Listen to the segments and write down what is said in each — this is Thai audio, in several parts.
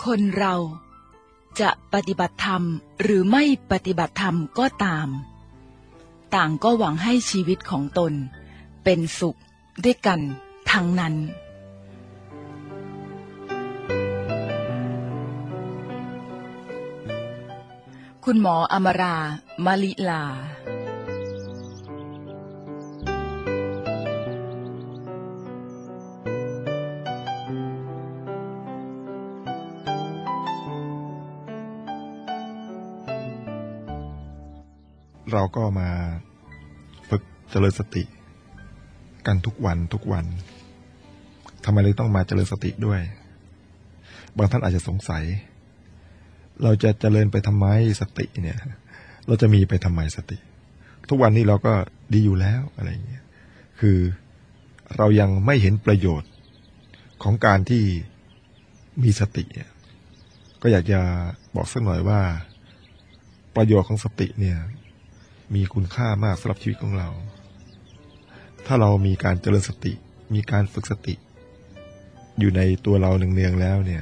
คนเราจะปฏิบัติธรรมหรือไม่ปฏิบัติธรรมก็ตามต่างก็หวังให้ชีวิตของตนเป็นสุขด้วยกันทั้งนั้นคุณหมออมรามลิลาเราก็มาฝึกเจริญสติกันทุกวันทำไมเลยต้องมาเจริญสติด้วยบางท่านอาจจะสงสัยเราจะเจริญไปทำไมสติเนี่ยเราจะมีไปทำไมสติทุกวันนี้เราก็ดีอยู่แล้วอะไรอย่างเงี้ยคือเรายังไม่เห็นประโยชน์ของการที่มีสติก็อยากจะบอกสักหน่อยว่าประโยชน์ของสติเนี่ยมีคุณค่ามากสำหรับชีวิตของเราถ้าเรามีการเจริญสติมีการฝึกสติอยู่ในตัวเราเนืองๆแล้วเนี่ย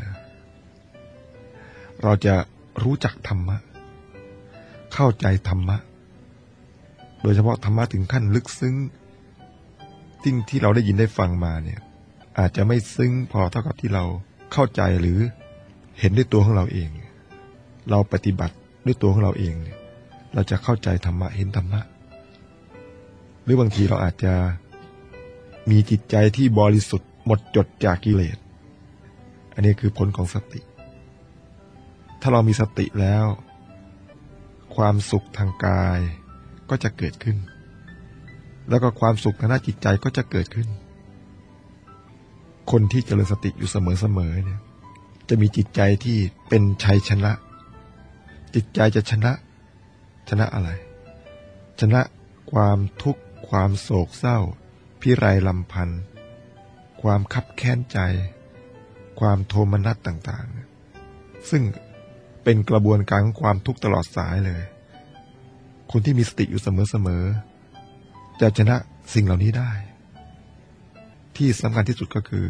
เราจะรู้จักธรรมะเข้าใจธรรมะโดยเฉพาะธรรมะถึงขั้นลึกซึ้งที่เราได้ยินได้ฟังมาเนี่ยอาจจะไม่ซึ้งพอเท่ากับที่เราเข้าใจหรือเห็นด้วยตัวของเราเองเราปฏิบัติด้วยตัวของเราเองเนี่ยเราจะเข้าใจธรรมะเห็นธรรมะหรือบางทีเราอาจจะมีจิตใจที่บริสุทธิ์หมดจดจากกิเลสอันนี้คือผลของสติถ้าเรามีสติแล้วความสุขทางกายก็จะเกิดขึ้นแล้วก็ความสุขทางด้านจิตใจก็จะเกิดขึ้นคนที่เจริญสติอยู่เสมอเนี่ยจะมีจิตใจที่เป็นชัยชนะจิตใจจะชนะอะไรชนะความทุกข์ความโศกเศร้าพิไรลำพันธ์ความคับแค้นใจความโทมนัสต่างๆซึ่งเป็นกระบวนการของความทุกข์ตลอดสายเลยคนที่มีสติอยู่เสมอจะชนะสิ่งเหล่านี้ได้ที่สำคัญที่สุดก็คือ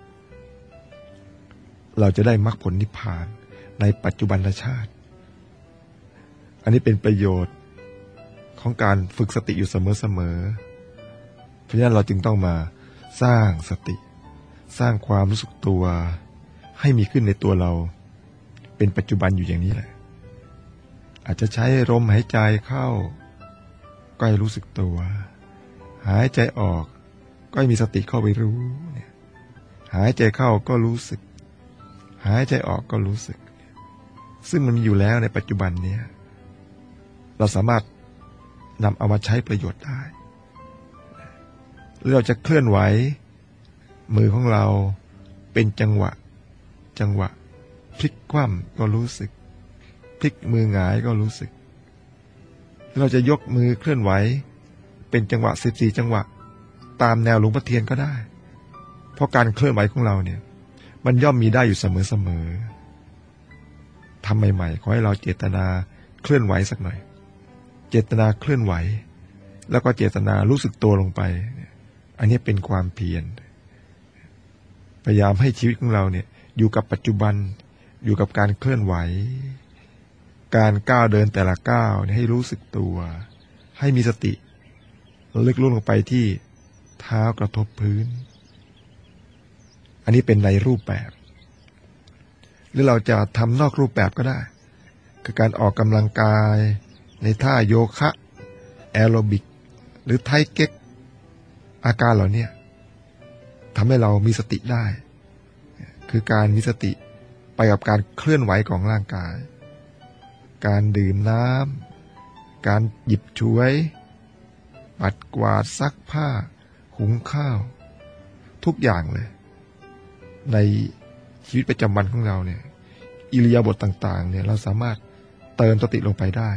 เราจะได้มรรคผลนิพพานในปัจจุบันชาติอันนี้เป็นประโยชน์ของการฝึกสติอยู่เสมอเพราะฉะนั้นเราจึงต้องมาสร้างสติสร้างความรู้สึกตัวให้มีขึ้นในตัวเราเป็นปัจจุบันอยู่อย่างนี้แหละอาจจะใช้ลมหายใจเข้าก็ให้รู้สึกตัวหายใจออกก็ให้มีสติเข้าไปรู้หายใจเข้าก็รู้สึกหายใจออกก็รู้สึกซึ่งมันมีอยู่แล้วในปัจจุบันนี้เราสามารถนำเอามาใช้ประโยชน์ได้หรือเราจะเคลื่อนไหวมือของเราเป็นจังหวะพลิกคว่ำก็รู้สึกพลิกมือหงายก็รู้สึกเราจะยกมือเคลื่อนไหวเป็นจังหวะ14จังหวะตามแนวหลวงพ่อเทียนก็ได้เพราะการเคลื่อนไหวของเราเนี่ยมันย่อมมีได้อยู่เสมอทำใหม่ๆขอให้เราเจตนาเคลื่อนไหวสักหน่อยเจตนาเคลื่อนไหวแล้วก็เจตนารู้สึกตัวลงไปอันนี้เป็นความเพียรพยายามให้ชีวิตของเราเนี่ยอยู่กับปัจจุบันอยู่กับการเคลื่อนไหวการก้าวเดินแต่ละก้าวให้รู้สึกตัวให้มีสติลึกลงไปที่เท้ากระทบพื้นอันนี้เป็นในรูปแบบหรือเราจะทำนอกรูปแบบก็ได้คือการออกกำลังกายในท่าโยคะแอโรบิกหรือไทเก๊กอาการเหล่านี้ทำให้เรามีสติได้คือการมีสติไปกับการเคลื่อนไหวของร่างกายการดื่มน้ำการหยิบฉวยปัดกวาดซักผ้าหุงข้าวทุกอย่างเลยในชีวิตประจำวันของเราเนี่ยอิริยาบถต่างๆเนี่ยเราสามารถเติมสติลงไปได้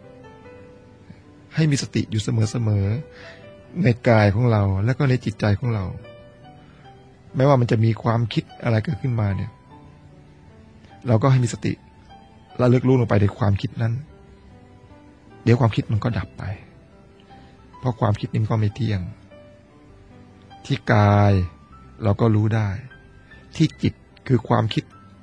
ให้มีสติอยู่เสมอในกายของเราและก็ในจิตใจของเราแม้ว่ามันจะมีความคิดอะไรเกิดขึ้นมาเนี่ยเราก็ให้มีสติระลึกรู้ลงไปในความคิดนั้นเดี๋ยวความคิดมันก็ดับไปเพราะความคิดนี้ก็ไม่เที่ยงที่กายเราก็รู้ได้ที่จิตคือความคิดใน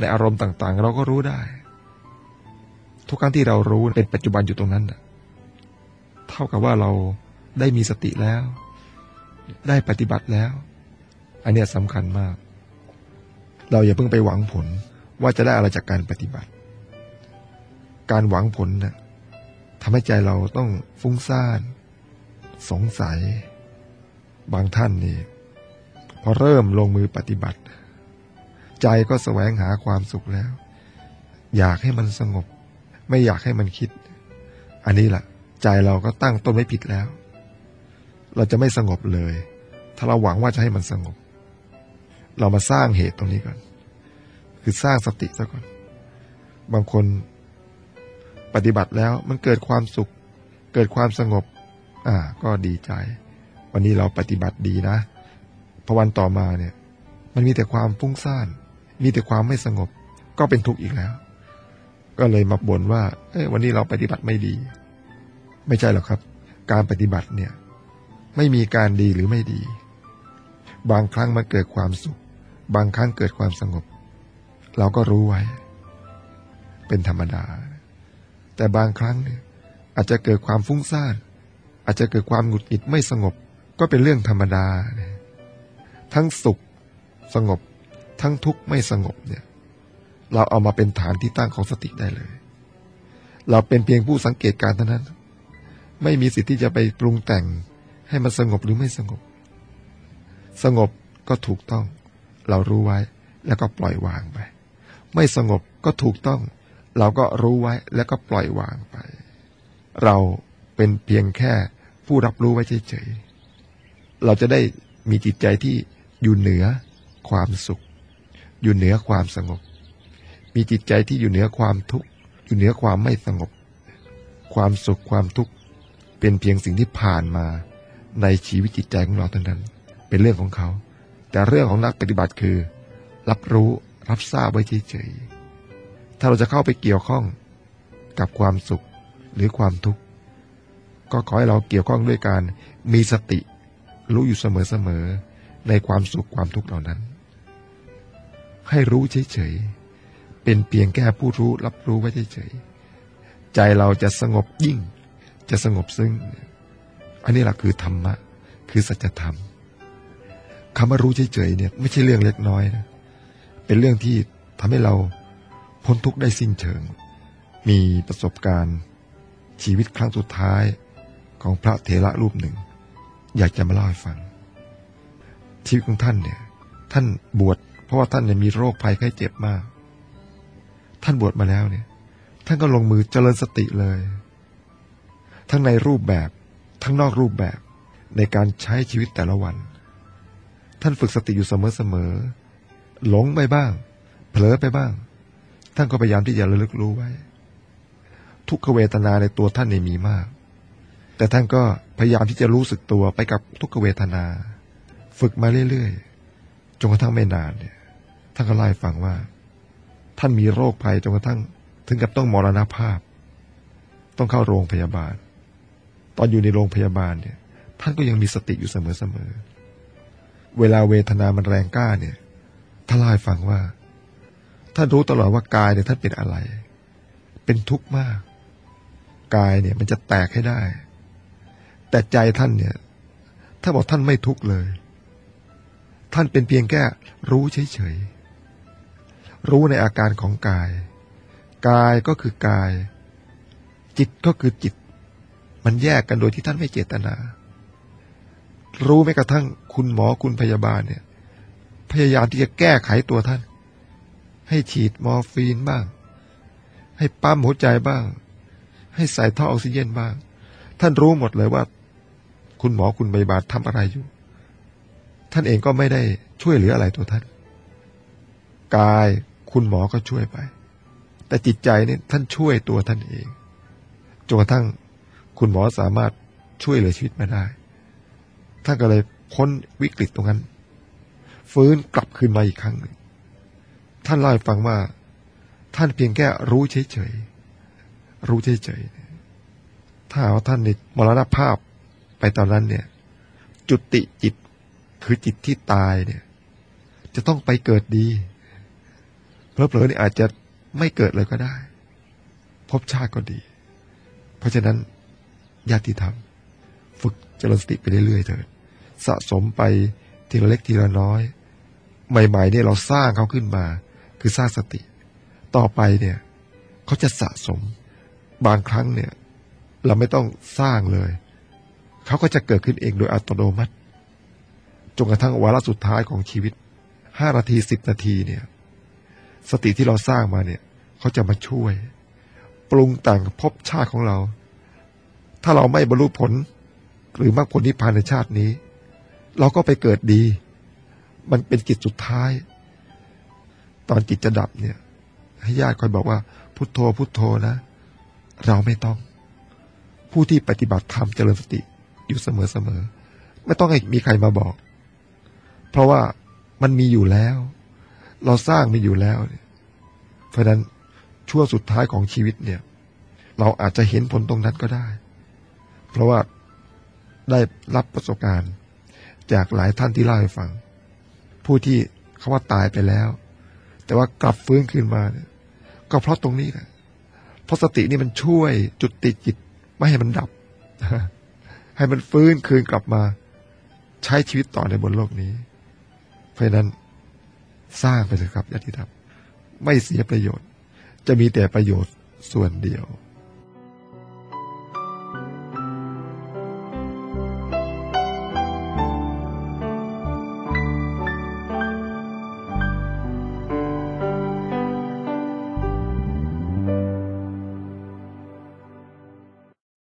ในอารมณ์ต่างๆเราก็รู้ได้ทุกครั้งที่เรารู้เป็นปัจจุบันอยู่ตรงนั้นเท่ากับว่าเราได้มีสติแล้วได้ปฏิบัติแล้วอันนี้สำคัญมากเราอย่าเพิ่งไปหวังผลว่าจะได้อะไรจากการปฏิบัติการหวังผลทำให้ใจเราต้องฟุ้งซ่านสงสัยบางท่านนี่พอเริ่มลงมือปฏิบัติใจก็แสวงหาความสุขแล้วอยากให้มันสงบไม่อยากให้มันคิดอันนี้แหละใจเราก็ตั้งต้นไว้ผิดแล้วเราจะไม่สงบเลยถ้าเราหวังว่าจะให้มันสงบเรามาสร้างเหตุตรงนี้ก่อนคือสร้างสติซะก่อนบางคนปฏิบัติแล้วมันเกิดความสุขเกิดความสงบก็ดีใจวันนี้เราปฏิบัติดีนะพอวันต่อมาเนี่ยมันมีแต่ความฟุ้งซ่านมีแต่ความไม่สงบก็เป็นทุกข์อีกแล้วก็เลยมาบ่นว่าวันนี้เราปฏิบัติไม่ดีไม่ใช่หรอกครับการปฏิบัติเนี่ยไม่มีการดีหรือไม่ดีบางครั้งมันเกิดความสุขบางครั้งเกิดความสงบเราก็รู้ไว้เป็นธรรมดาแต่บางครั้งเนี่ยอาจจะเกิดความฟุ้งซ่านอาจจะเกิดความหงุดหงิดไม่สงบก็เป็นเรื่องธรรมดาทั้งสุขสงบทั้งทุกข์ไม่สงบเนี่ยเราเอามาเป็นฐานที่ตั้งของสติได้เลยเราเป็นเพียงผู้สังเกตการณ์เท่านั้นไม่มีสิทธิ์ที่จะไปปรุงแต่งให้มันสงบหรือไม่สงบสงบก็ถูกต้องเรารู้ไว้แล้วก็ปล่อยวางไปไม่สงบก็ถูกต้องเราก็รู้ไว้แล้วก็ปล่อยวางไปเราเป็นเพียงแค่ผู้รับรู้ไว้เฉยๆเราจะได้มีจิตใจที่อยู่เหนือความสุขอยู่เหนือความสงบมีจิตใจที่อยู่เหนือความทุกข์อยู่เหนือความไม่สงบความสุขความทุกข์เป็นเพียงสิ่งที่ผ่านมาในชีวิตจิตใจของเราเท่านั้นเป็นเรื่องของเขาแต่เรื่องของนักปฏิบัติคือรับรู้รับทราบไว้เฉยๆถ้าเราจะเข้าไปเกี่ยวข้องกับความสุขหรือความทุกข์ก็ขอให้เราเกี่ยวข้องด้วยการมีสติรู้อยู่เสมอๆในความสุขความทุกข์เหล่านั้นให้รู้เฉยๆเป็นเพียงแค่ผู้รู้รับรู้ไว้เฉยๆใจเราจะสงบยิ่งจะสงบซึ้งอันนี้แหละคือธรรมะคือสัจธรรมคำว่ารู้เฉยๆเนี่ยไม่ใช่เรื่องเล็กน้อยนะเป็นเรื่องที่ทำให้เราพ้นทุกข์ได้สิ้นเชิงมีประสบการณ์ชีวิตครั้งสุดท้ายของพระเถระรูปหนึ่งอยากจะมาเล่าให้ฟังชีวิตของท่านเนี่ยท่านบวชเพราะว่าท่านเนี่ยมีโรคภัยไข้เจ็บมากท่านบวชมาแล้วเนี่ยท่านก็ลงมือเจริญสติเลยทั้งในรูปแบบทั้งนอกรูปแบบในการใช้ชีวิตแต่ละวันท่านฝึกสติอยู่เสมอๆหลงไปบ้างเผลอไปบ้างท่านก็พยายามที่จะระลึกรู้ไว้ทุกขเวทนาในตัวท่านเนี่ยมีมากแต่ท่านก็พยายามที่จะรู้สึกตัวไปกับทุกขเวทนาฝึกมาเรื่อยๆจนกระทั่งไม่นานเนี่ยท่านก็เล่าให้ฟังว่าท่านมีโรคภัยจนกระทั่งถึงกับต้องมรณภาพต้องเข้าโรงพยาบาลตอนอยู่ในโรงพยาบาลเนี่ยท่านก็ยังมีสติอยู่เสมอๆเวลาเวทนามันแรงกล้าเนี่ยท่านเล่าให้ฟังว่าท่านรู้ตลอดว่ากายเนี่ยท่านเป็นอะไรเป็นทุกข์มากกายเนี่ยมันจะแตกให้ได้แต่ใจท่านเนี่ยถ้าบอกท่านไม่ทุกข์เลยท่านเป็นเพียงแค่รู้เฉยๆรู้ในอาการของกายกายก็คือกายจิตก็คือจิตมันแยกกันโดยที่ท่านไม่เจตนารู้แม้กระทั่งคุณหมอคุณพยาบาลเนี่ยพยายามที่จะแก้ไขตัวท่านให้ฉีดมอร์ฟีนบ้างให้ปั๊มหัวใจบ้างให้ใส่ท่อออกซิเจนบ้างท่านรู้หมดเลยว่าคุณหมอคุณพยาบาลทำอะไรอยู่ท่านเองก็ไม่ได้ช่วยเหลืออะไรตัวท่านกายคุณหมอก็ช่วยไปแต่จิตใจเนี่ยท่านช่วยตัวท่านเองจนกระทั่งคุณหมอสามารถช่วยเหลือชีวิตมาได้ท่านก็เลยพ้นวิกฤตตรงนั้นฟื้นกลับคืนมาอีกครั้งหนึ่งท่านเล่าให้ฟังว่าท่านเพียงแค่รู้เฉยๆรู้เฉยๆถ้าว่าท่านนี่มรณภาพไปตอนนั้นเนี่ยจุติจิตคือจิตที่ตายเนี่ยจะต้องไปเกิดดีเพลอๆนี่อาจจะไม่เกิดเลยก็ได้ภพชาติก็ดีเพราะฉะนั้นญาติธรรมฝึกเจริญสติไปเรื่อยๆเถิดสะสมไปทีละเล็กทีละน้อยใหม่ๆเนี่ยเราสร้างเขาขึ้นมาคือสร้างสติต่อไปเนี่ยเขาจะสะสมบางครั้งเนี่ยเราไม่ต้องสร้างเลยเขาก็จะเกิดขึ้นเองโดยอัตโนมัติจนกระทั่งวาระสุดท้ายของชีวิต5 นาที10 นาทีเนี่ยสติที่เราสร้างมาเนี่ยเขาจะมาช่วยปรุงแต่งภพชาติของเราถ้าเราไม่บรรลุผลหรือมรรคผลนิพพานในชาตินี้เราก็ไปเกิดดีมันเป็นกิจสุดท้ายตอนจิตจะดับเนี่ยให้ญาติคอยบอกว่าพุทโธพุทโธนะเราไม่ต้องผู้ที่ปฏิบัติธรรมเจริญสติอยู่เสมอๆไม่ต้องให้มีใครมาบอกเพราะว่ามันมีอยู่แล้วเราสร้างมีอยู่แล้วเพราะนั้นช่วงสุดท้ายของชีวิตเนี่ยเราอาจจะเห็นผลตรงนั้นก็ได้เพราะว่าได้รับประสบการณ์จากหลายท่านที่เล่าให้ฟังผู้ที่เขาว่าตายไปแล้วแต่ว่ากลับฟื้นขึ้นมาเนี่ยก็เพราะตรงนี้แหละเพราะสตินี่มันช่วยจุติจิตไม่ให้มันดับ ให้มันฟื้นคืนกลับมาใช้ชีวิตต่อในบนโลกนี้เพราะนั้นสร้างไปเลยครับญาติธรรมไม่เสียประโยชน์จะมีแต่ประโยชน์ส่วนเดียว